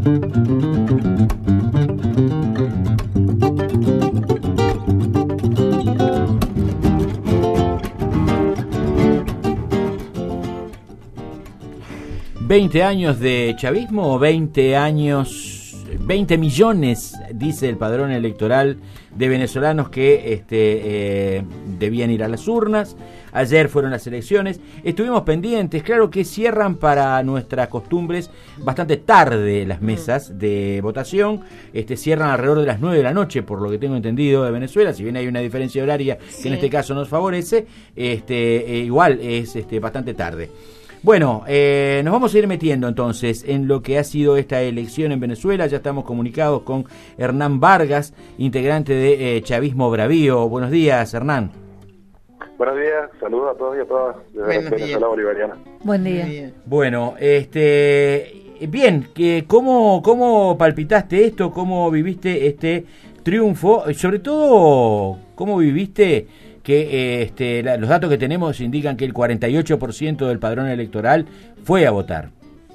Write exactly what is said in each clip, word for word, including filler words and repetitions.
veinte años de chavismo, veinte años, veinte millones, dice el padrón electoral, de venezolanos que este, eh, debían ir a las urnas. Ayer fueron las elecciones, estuvimos pendientes, claro que cierran para nuestras costumbres bastante tarde las mesas de votación, este, cierran alrededor de las nueve de la noche, por lo que tengo entendido de Venezuela, si bien hay una diferencia horaria sí. que en este caso nos favorece, este, eh, igual es este, bastante tarde. Bueno, eh, nos vamos a ir metiendo entonces en lo que ha sido esta elección en Venezuela. Ya estamos comunicados con Hernán Vargas, integrante de eh, Chavismo Bravío. Buenos días, Hernán. Buenos días, saludos a todos y a todas desde Venezuela Bolivariana. Buen día. Bueno, este, bien, que ¿cómo, cómo palpitaste esto? ¿Cómo viviste este triunfo? Sobre todo, ¿cómo viviste que este, la, los datos que tenemos indican que el cuarenta y ocho por ciento del padrón electoral fue a votar?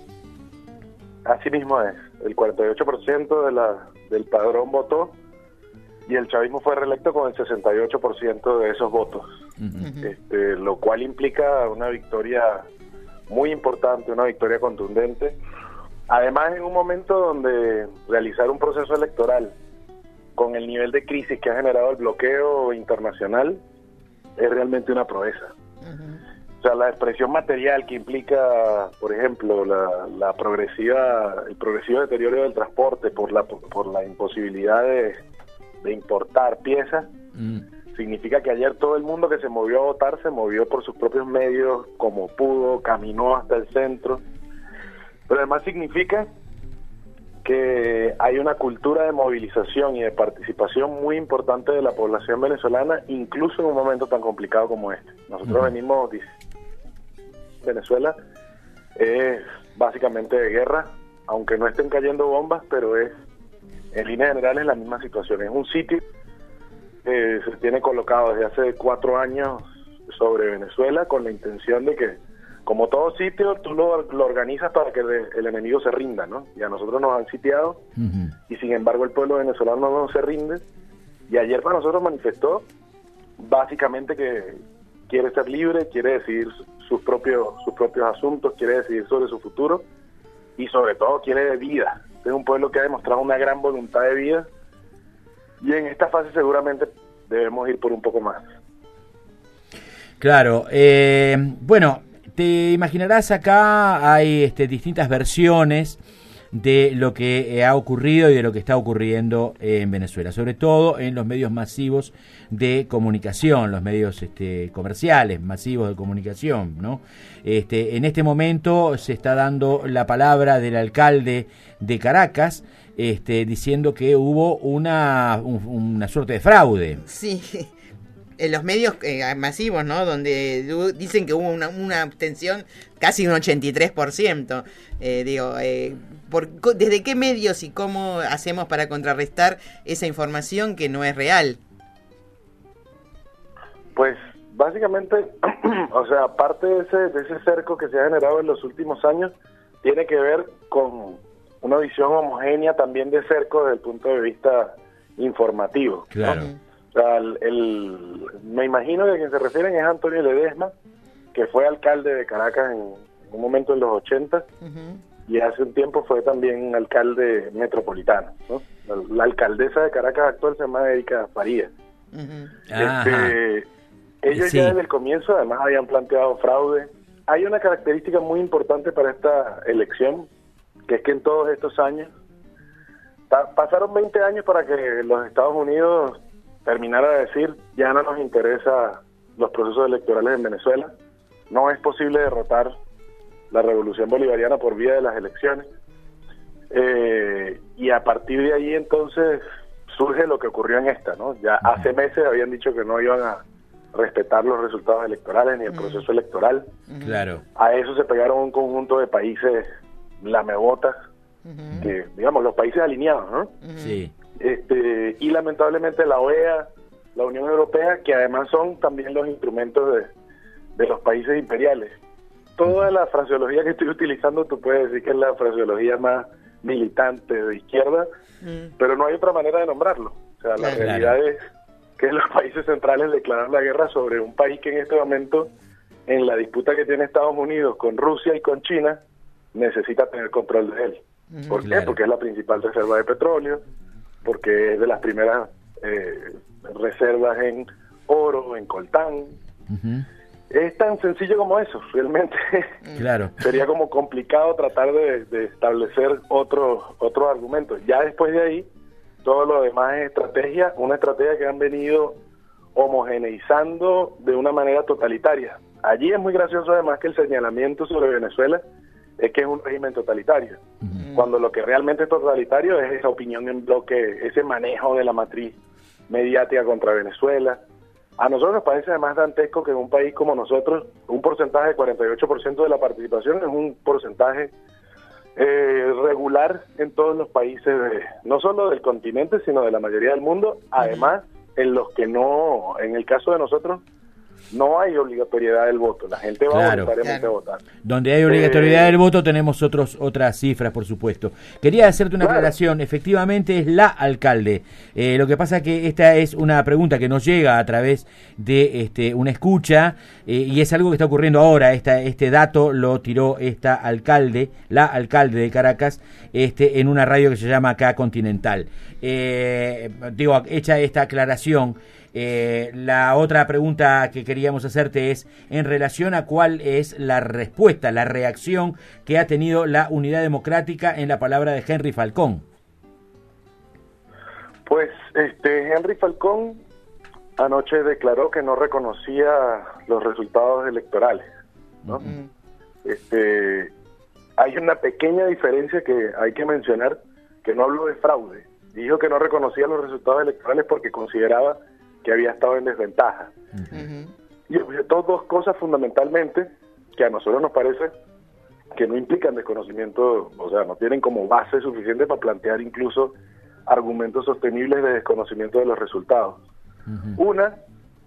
Así mismo es, el cuarenta y ocho por ciento de la, del padrón votó y el chavismo fue reelecto con el sesenta y ocho por ciento de esos votos, uh-huh. este, lo cual implica una victoria muy importante, una victoria contundente, además en un momento donde realizar un proceso electoral con el nivel de crisis que ha generado el bloqueo internacional es realmente una proeza. Uh-huh. O sea, la expresión material que implica, por ejemplo, la, la progresiva, el progresivo deterioro del transporte por la por la imposibilidad de, de importar piezas, uh-huh. significa que ayer todo el mundo que se movió a votar se movió por sus propios medios, como pudo, caminó hasta el centro. Pero además significa que hay una cultura de movilización y de participación muy importante de la población venezolana, incluso en un momento tan complicado como este. Nosotros uh-huh. venimos, Venezuela es básicamente de guerra, aunque no estén cayendo bombas, pero es, en líneas generales, la misma situación. Es un sitio que se tiene colocado desde hace cuatro años sobre Venezuela con la intención de que, como todo sitio, tú lo, lo organizas para que el, el enemigo se rinda, ¿no? Y a nosotros nos han sitiado, uh-huh. y sin embargo el pueblo venezolano no se rinde, y ayer para nosotros manifestó básicamente que quiere ser libre, quiere decidir sus propios sus propios asuntos, quiere decidir sobre su futuro, y sobre todo quiere vida. Es un pueblo que ha demostrado una gran voluntad de vida, y en esta fase seguramente debemos ir por un poco más. Claro, eh, bueno... Te imaginarás, acá hay este, distintas versiones de lo que ha ocurrido y de lo que está ocurriendo en Venezuela, sobre todo en los medios masivos de comunicación, los medios este, comerciales masivos de comunicación, ¿no? Este, en este momento se está dando la palabra del alcalde de Caracas, este, diciendo que hubo una, un, una suerte de fraude. Sí. En los medios eh, masivos, ¿no? Donde dicen que hubo una, una abstención casi un ochenta y tres por ciento. Eh, digo, eh, por, ¿desde qué medios y cómo hacemos para contrarrestar esa información que no es real? Pues básicamente, o sea, parte de ese, de ese cerco que se ha generado en los últimos años tiene que ver con una visión homogénea también de cerco desde el punto de vista informativo. Claro. ¿no? O sea, el, el, me imagino que a quien se refieren es Antonio Ledesma, que fue alcalde de Caracas en, en un momento en los ochenta, uh-huh. y hace un tiempo fue también alcalde metropolitano, ¿no? La, la alcaldesa de Caracas actual se llama Erika Farías. Uh-huh. Este, ellos sí. ya desde el comienzo además habían planteado fraude. Hay una característica muy importante para esta elección, que es que en todos estos años, ta, pasaron veinte años para que los Estados Unidos terminar a decir, ya no nos interesa los procesos electorales en Venezuela, no es posible derrotar la revolución bolivariana por vía de las elecciones, eh, y a partir de ahí entonces surge lo que ocurrió en esta, ¿no? Ya hace meses habían dicho que no iban a respetar los resultados electorales ni el proceso electoral. Claro. A eso se pegaron un conjunto de países lamebotas, uh-huh. que, digamos, los países alineados, ¿no? Sí. Este, y lamentablemente la O E A, la Unión Europea, que además son también los instrumentos de, de los países imperiales. Toda la fraseología que estoy utilizando, tú puedes decir que es la fraseología más militante de izquierda, mm. pero no hay otra manera de nombrarlo. O sea, la claro. realidad es que los países centrales declararon la guerra sobre un país que en este momento, en la disputa que tiene Estados Unidos con Rusia y con China, necesita tener control de él. Mm. ¿Por claro. qué? Porque es la principal reserva de petróleo, porque es de las primeras eh, reservas en oro, en coltán. Uh-huh. Es tan sencillo como eso, realmente. Claro. Sería como complicado tratar de, de establecer otros otros argumentos. Ya después de ahí, todo lo demás es estrategia, una estrategia que han venido homogeneizando de una manera totalitaria. Allí es muy gracioso además que el señalamiento sobre Venezuela es que es un régimen totalitario, uh-huh. cuando lo que realmente es totalitario es esa opinión en bloque, ese manejo de la matriz mediática contra Venezuela. A nosotros nos parece además dantesco que en un país como nosotros, un porcentaje de cuarenta y ocho por ciento de la participación es un porcentaje eh, regular en todos los países, de, no solo del continente, sino de la mayoría del mundo. Además, en los que no, en el caso de nosotros, no hay obligatoriedad del voto, la gente va claro, voluntariamente claro. a votar. Donde hay obligatoriedad eh, del voto tenemos otros otras cifras, por supuesto. Quería hacerte una claro. aclaración, efectivamente es la alcalde. Eh, lo que pasa que esta es una pregunta que nos llega a través de este una escucha eh, y es algo que está ocurriendo ahora. Esta, este dato lo tiró esta alcalde, la alcalde de Caracas, este en una radio que se llama acá Continental. Eh, digo, hecha esta aclaración, Eh, la otra pregunta que queríamos hacerte es en relación a cuál es la respuesta, la reacción que ha tenido la Unidad Democrática en la palabra de Henry Falcón. Pues este Henry Falcón anoche declaró que no reconocía los resultados electorales, ¿no? Uh-huh. Este, hay una pequeña diferencia que hay que mencionar, que no habló de fraude. Dijo que no reconocía los resultados electorales porque consideraba que había estado en desventaja. Uh-huh. Y objetó dos cosas fundamentalmente que a nosotros nos parece que no implican desconocimiento, o sea, no tienen como base suficiente para plantear incluso argumentos sostenibles de desconocimiento de los resultados. Uh-huh. Una,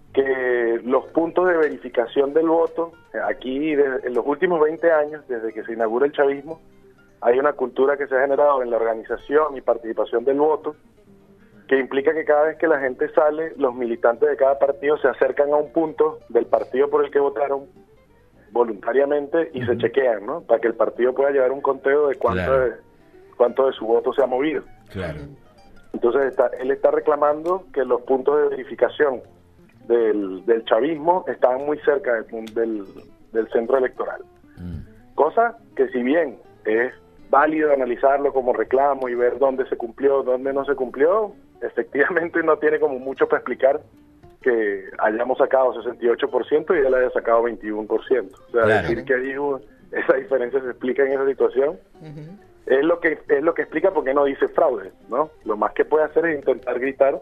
que los puntos de verificación del voto, aquí de, en los últimos veinte años, desde que se inaugura el chavismo, hay una cultura que se ha generado en la organización y participación del voto, que implica que cada vez que la gente sale, los militantes de cada partido se acercan a un punto del partido por el que votaron voluntariamente y uh-huh. se chequean, ¿no? Para que el partido pueda llevar un conteo de cuánto, claro. de, cuánto de su voto se ha movido. Claro. Entonces está, él está reclamando que los puntos de verificación del, del chavismo estaban muy cerca del, del, del centro electoral. Uh-huh. Cosa que si bien es válido analizarlo como reclamo y ver dónde se cumplió, dónde no se cumplió, efectivamente no tiene como mucho para explicar que hayamos sacado sesenta y ocho por ciento y él haya sacado veintiuno por ciento. O sea, claro. decir que ahí hubo, esa diferencia se explica en esa situación, uh-huh. es lo que es lo que explica por qué no dice fraude, ¿no? Lo más que puede hacer es intentar gritar.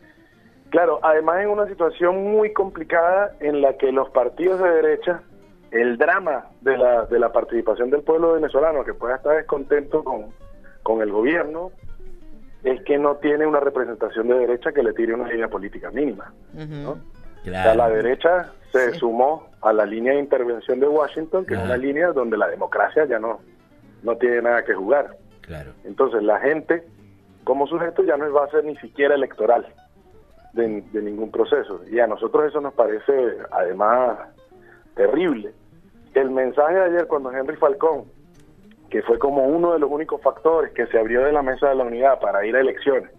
Claro, además en una situación muy complicada en la que los partidos de derecha, el drama de la de la participación del pueblo venezolano, que pueda estar descontento con, con el gobierno, es que no tiene una representación de derecha que le tire una línea política mínima, ¿no? Uh-huh. Claro. O sea, la derecha se sí. sumó a la línea de intervención de Washington, que claro. es una línea donde la democracia ya no, no tiene nada que jugar. Claro. Entonces la gente, como sujeto, ya no va a ser ni siquiera electoral de, de ningún proceso. Y a nosotros eso nos parece, además, terrible. El mensaje de ayer cuando Henry Falcón, que fue como uno de los únicos factores que se abrió de la mesa de la unidad para ir a elecciones,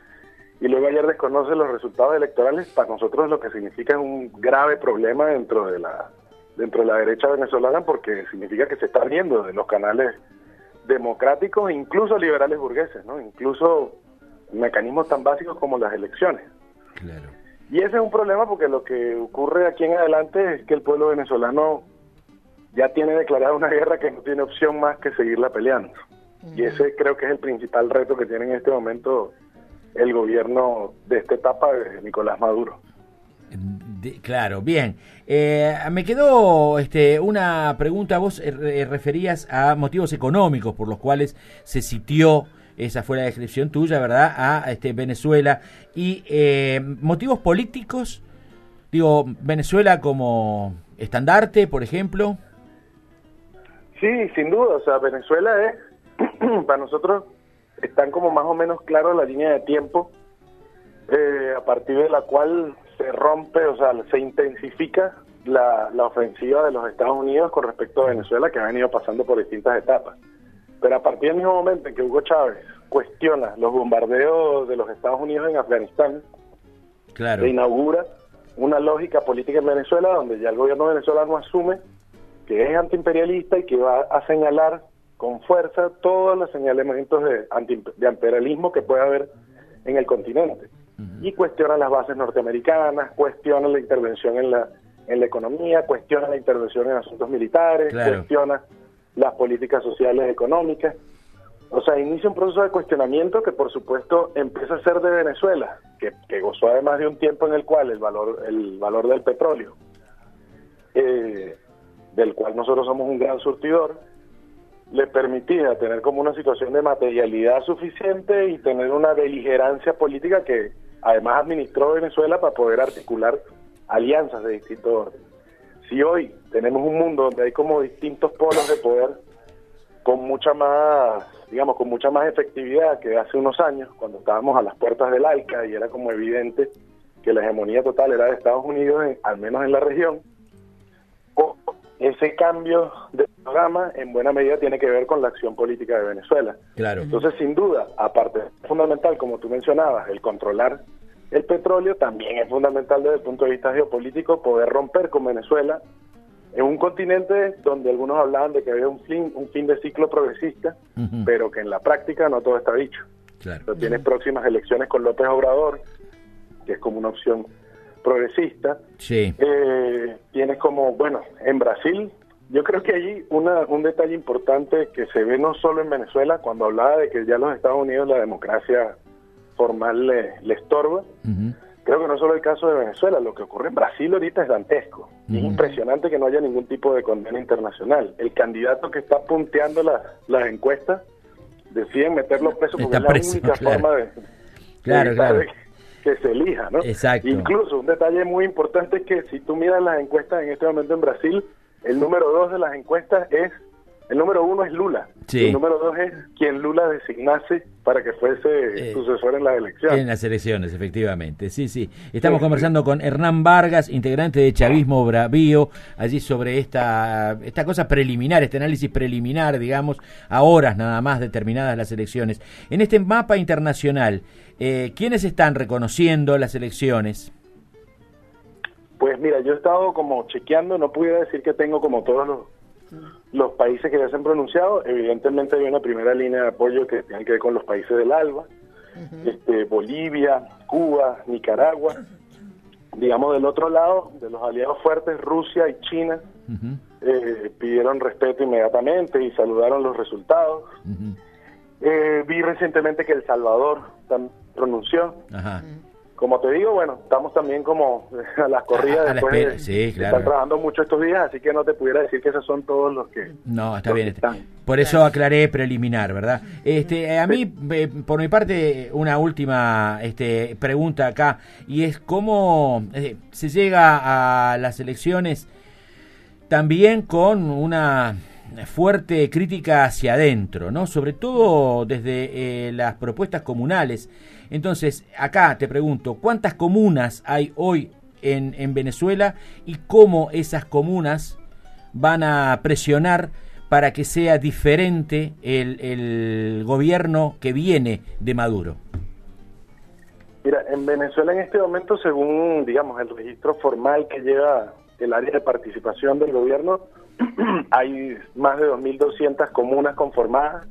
y luego ayer desconoce los resultados electorales, para nosotros lo que significa es un grave problema dentro de la dentro de la derecha venezolana, porque significa que se está riendo de los canales democráticos, incluso liberales burgueses, ¿no? Incluso mecanismos tan básicos como las elecciones. Claro. Y ese es un problema porque lo que ocurre aquí en adelante es que el pueblo venezolano ya tiene declarada una guerra que no tiene opción más que seguirla peleando. Uh-huh. Y ese creo que es el principal reto que tiene en este momento el gobierno de esta etapa de Nicolás Maduro. De, claro, bien. Eh, me quedó este, una pregunta. Vos eh, referías a motivos económicos por los cuales se sitió, esa fue la descripción tuya, ¿verdad?, a este, Venezuela. Y eh, motivos políticos, digo, Venezuela como estandarte, por ejemplo. Sí, sin duda. O sea, Venezuela es, para nosotros, están como más o menos claros la línea de tiempo eh, a partir de la cual se rompe, o sea, se intensifica la, la ofensiva de los Estados Unidos con respecto a Venezuela, que ha venido pasando por distintas etapas. Pero a partir del mismo momento en que Hugo Chávez cuestiona los bombardeos de los Estados Unidos en Afganistán, claro, se inaugura una lógica política en Venezuela donde ya el gobierno venezolano asume que es antiimperialista y que va a señalar con fuerza todos los señalamientos de, anti, de imperialismo que pueda haber en el continente. Uh-huh. Y cuestiona las bases norteamericanas, cuestiona la intervención en la, en la economía, cuestiona la intervención en asuntos militares, claro, cuestiona las políticas sociales económicas. O sea, inicia un proceso de cuestionamiento que por supuesto empieza a ser de Venezuela, que, que gozó además de un tiempo en el cual el valor, el valor del petróleo, eh, del cual nosotros somos un gran surtidor, le permitía tener como una situación de materialidad suficiente y tener una beligerancia política que además administró Venezuela para poder articular alianzas de distintos orden. Si hoy tenemos un mundo donde hay como distintos polos de poder con mucha más, digamos, con mucha más efectividad que hace unos años, cuando estábamos a las puertas del ALCA y era como evidente que la hegemonía total era de Estados Unidos, en, al menos en la región, o ese cambio de programa en buena medida tiene que ver con la acción política de Venezuela. Claro. Entonces, sin duda, aparte es fundamental, como tú mencionabas, el controlar el petróleo, también es fundamental desde el punto de vista geopolítico poder romper con Venezuela en un continente donde algunos hablaban de que había un fin, un fin de ciclo progresista, uh-huh, pero que en la práctica no todo está dicho. Claro. Entonces, tienes próximas elecciones con López Obrador, que es como una opción progresista. Sí. Eh, tienes como, bueno, en Brasil, yo creo que allí una, un detalle importante que se ve no solo en Venezuela, cuando hablaba de que ya los Estados Unidos la democracia formal le, le estorba, uh-huh, creo que no solo el caso de Venezuela, lo que ocurre en Brasil ahorita es dantesco. Uh-huh. Es impresionante que no haya ningún tipo de condena internacional. El candidato que está punteando las, las encuestas deciden meterlo preso porque está es la única claro. forma de, claro, de, claro. de que se elija, ¿no? Exacto. Incluso un detalle muy importante es que si tú miras las encuestas en este momento en Brasil, el número dos de las encuestas es, el número uno es Lula, sí, el número dos es quien Lula designase para que fuese eh, sucesor en las elecciones. En las elecciones, efectivamente, sí, sí. Estamos sí, conversando sí. con Hernán Vargas, integrante de Chavismo Bravío, allí sobre esta esta cosa preliminar, este análisis preliminar, digamos, a horas nada más determinadas las elecciones. En este mapa internacional, eh, ¿quiénes están reconociendo las elecciones? Pues mira, yo he estado como chequeando, no pudiera decir que tengo como todos los los países que ya se han pronunciado. Evidentemente hay una primera línea de apoyo que tiene que ver con los países del ALBA, uh-huh, este, Bolivia, Cuba, Nicaragua. Digamos, del otro lado, de los aliados fuertes, Rusia y China, uh-huh, eh, pidieron respeto inmediatamente y saludaron los resultados. Uh-huh. Eh, vi recientemente que El Salvador también pronunció. Uh-huh. Como te digo, bueno, estamos también como a las corridas, a, a después la de, sí, claro, están trabajando mucho estos días, así que no te pudiera decir que esos son todos los que no, está bien, están. Por eso aclaré preliminar, ¿verdad? Este, a mí, eh, por mi parte, una última este, pregunta acá, y es cómo eh, se llega a las elecciones también con una fuerte crítica hacia adentro, ¿no? Sobre todo desde eh, las propuestas comunales. Entonces, acá te pregunto, ¿cuántas comunas hay hoy en, en Venezuela y cómo esas comunas van a presionar para que sea diferente el, el gobierno que viene de Maduro? Mira, en Venezuela en este momento, según, digamos, el registro formal que lleva el área de participación del gobierno, hay más de dos mil doscientas comunas conformadas,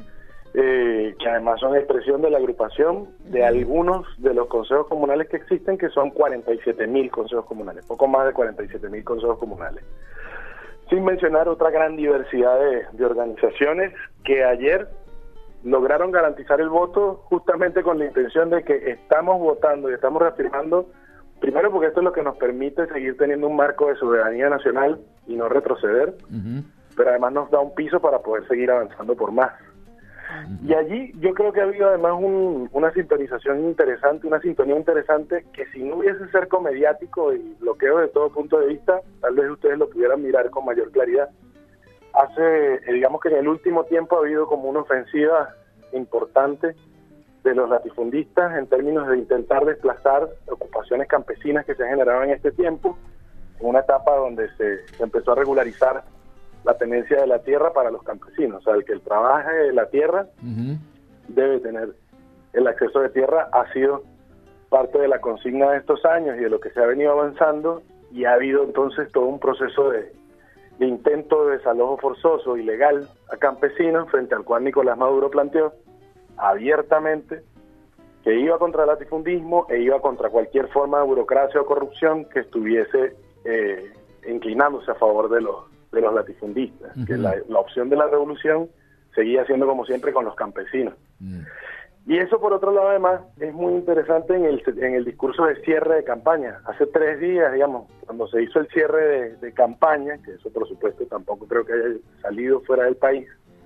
eh, que además son expresión de la agrupación de algunos de los consejos comunales que existen, que son cuarenta y siete mil consejos comunales, poco más de cuarenta y siete mil consejos comunales. Sin mencionar otra gran diversidad de, de organizaciones que ayer lograron garantizar el voto justamente con la intención de que estamos votando y estamos reafirmando, primero porque esto es lo que nos permite seguir teniendo un marco de soberanía nacional y no retroceder, uh-huh, pero además nos da un piso para poder seguir avanzando por más. Uh-huh. Y allí yo creo que ha habido además un, una sintonización interesante, una sintonía interesante que si no hubiese cerco mediático y bloqueo de todo punto de vista, tal vez ustedes lo pudieran mirar con mayor claridad. Hace, eh, digamos que en el último tiempo ha habido como una ofensiva importante de los latifundistas en términos de intentar desplazar ocupaciones campesinas que se generaban en este tiempo, en una etapa donde se, se empezó a regularizar la tenencia de la tierra para los campesinos. O sea, el que el trabaje la tierra uh-huh. debe tener el acceso de tierra, ha sido parte de la consigna de estos años y de lo que se ha venido avanzando, y ha habido entonces todo un proceso de, de intento de desalojo forzoso, ilegal, a campesinos, frente al cual Nicolás Maduro planteó abiertamente que iba contra el latifundismo e iba contra cualquier forma de burocracia o corrupción que estuviese eh, inclinándose a favor de los de los latifundistas, uh-huh. que la, la opción de la revolución seguía siendo como siempre con los campesinos. Uh-huh. Y eso, por otro lado, además, es muy interesante en el en el discurso de cierre de campaña. Hace tres días, digamos, cuando se hizo el cierre de, de campaña, que eso, por supuesto, tampoco creo que haya salido fuera del país,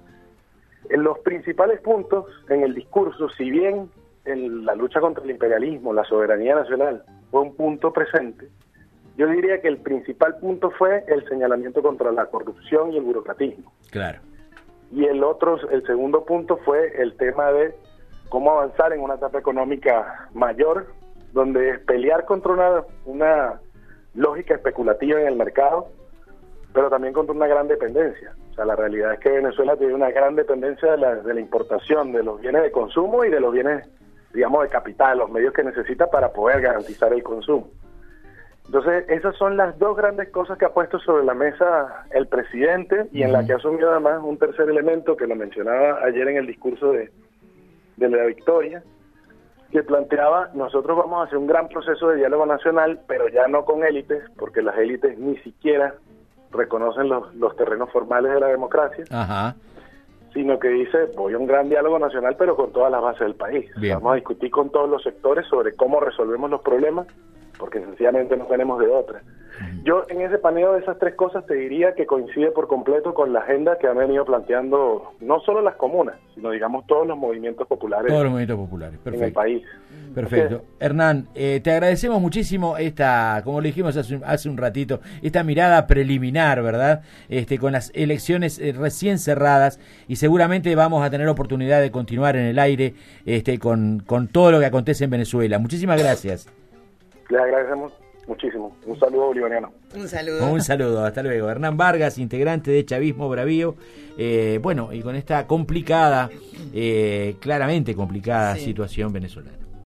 en los principales puntos en el discurso, si bien en la lucha contra el imperialismo, la soberanía nacional, fue un punto presente, yo diría que el principal punto fue el señalamiento contra la corrupción y el burocratismo. Claro. Y el otro, el segundo punto fue el tema de cómo avanzar en una etapa económica mayor, donde pelear contra una, una lógica especulativa en el mercado, pero también contra una gran dependencia. O sea, la realidad es que Venezuela tiene una gran dependencia de la, de la importación de los bienes de consumo y de los bienes, digamos, de capital, los medios que necesita para poder garantizar el consumo. Entonces, esas son las dos grandes cosas que ha puesto sobre la mesa el presidente, y en la que ha asumido además un tercer elemento que lo mencionaba ayer en el discurso de, de la victoria, que planteaba: nosotros vamos a hacer un gran proceso de diálogo nacional, pero ya no con élites, porque las élites ni siquiera reconocen los, los terrenos formales de la democracia, Ajá. sino que dice, voy a un gran diálogo nacional, pero con todas las bases del país. Vamos a discutir con todos los sectores sobre cómo resolvemos los problemas, porque sencillamente no tenemos de otra. Yo en ese paneo de esas tres cosas te diría que coincide por completo con la agenda que han venido planteando no solo las comunas, sino digamos todos los movimientos populares. Todos los movimientos populares, perfecto. En el país. Perfecto. Okay. Hernán, eh, te agradecemos muchísimo esta, como le dijimos hace un, hace un ratito, esta mirada preliminar, ¿verdad? Este, con las elecciones eh, recién cerradas, y seguramente vamos a tener oportunidad de continuar en el aire este, con, con todo lo que acontece en Venezuela. Muchísimas gracias. Les agradecemos muchísimo. Un saludo bolivariano. Un saludo. Un saludo, hasta luego. Hernán Vargas, integrante de Chavismo Bravío. Eh, bueno, y con esta complicada, eh, claramente complicada sí. situación venezolana.